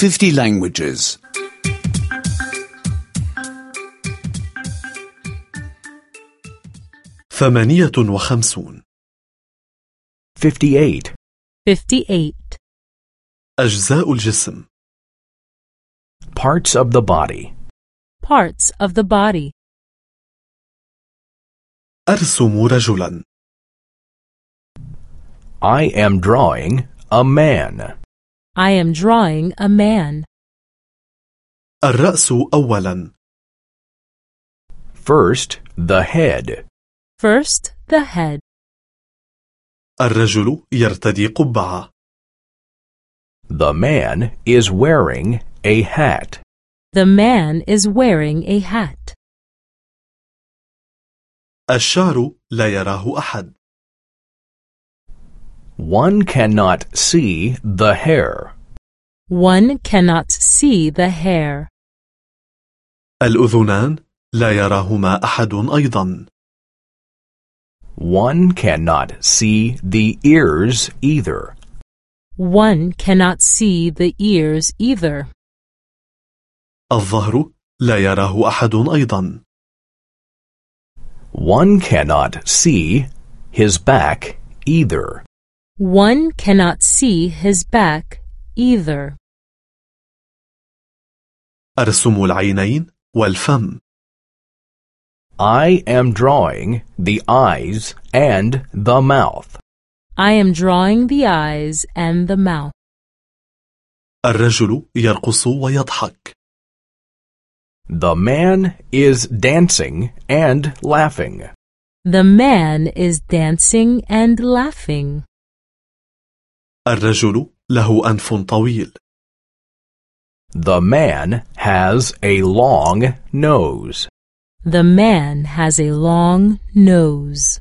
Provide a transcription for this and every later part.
50 languages. 58 58. 58. أجزاء الجسم. Parts of the body. Parts of the body. أرسم رجلا. I am drawing a man. I am drawing a man. الرأس أولا. First, the head. First, the head. الرجل يرتدي قبعة. The man is wearing a hat. The man is wearing a hat. الشعر لا يراه أحد. One cannot see the hair. One cannot see the hair. الأذنان لا يراهما أحد أيضا. One cannot see the ears either. One cannot see the ears either. الظهر لا يراه أحد أيضا. One cannot see his back either. One cannot see his back either. أرسم العينين والفم. I am drawing the eyes and the mouth. I am drawing the eyes and the mouth. الرجل يرقص ويضحك. The man is dancing and laughing. The man is dancing and laughing. الرجل له أنف طويل. The man has a long nose. The man has a long nose.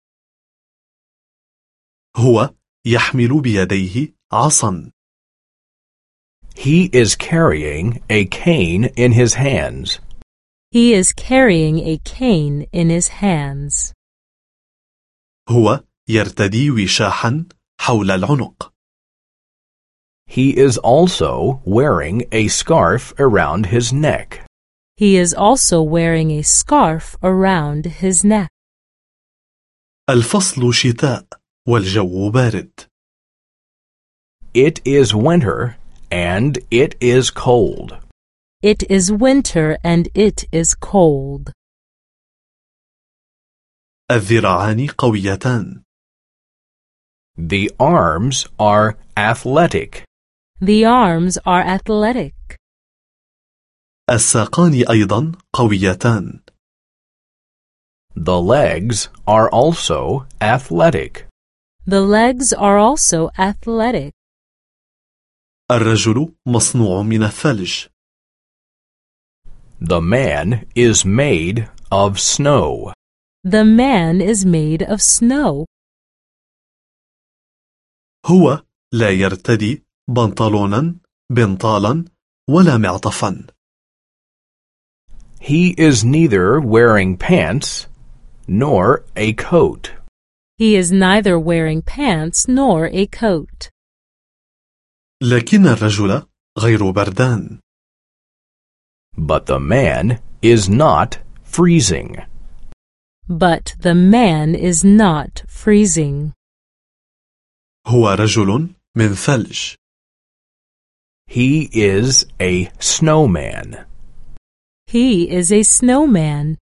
هو يحمل بيديه عصا. He is carrying a cane in his hands. He is carrying a cane in his hands. هو يرتدي وشاحا حول العنق. He is also wearing a scarf around his neck. He is also wearing a scarf around his neck. الفصل شتاء والجو بارد. It is winter and it is cold. It is winter and it is cold. الذراعان قويتان. The arms are athletic. The arms are athletic. الساقان أيضا قويتان. The legs are also athletic. The legs are also athletic. الرجل مصنوع من الثلج. The man is made of snow. The man is made of snow. هو لا يرتدي بنطلونا بنطالا ولا معطفا. He is neither wearing pants nor a coat. He is neither wearing pants nor a coat. لكن الرجل غير بردان. But the man is not freezing. But the man is not freezing. هو رجل من ثلج. He is a snowman. He is a snowman.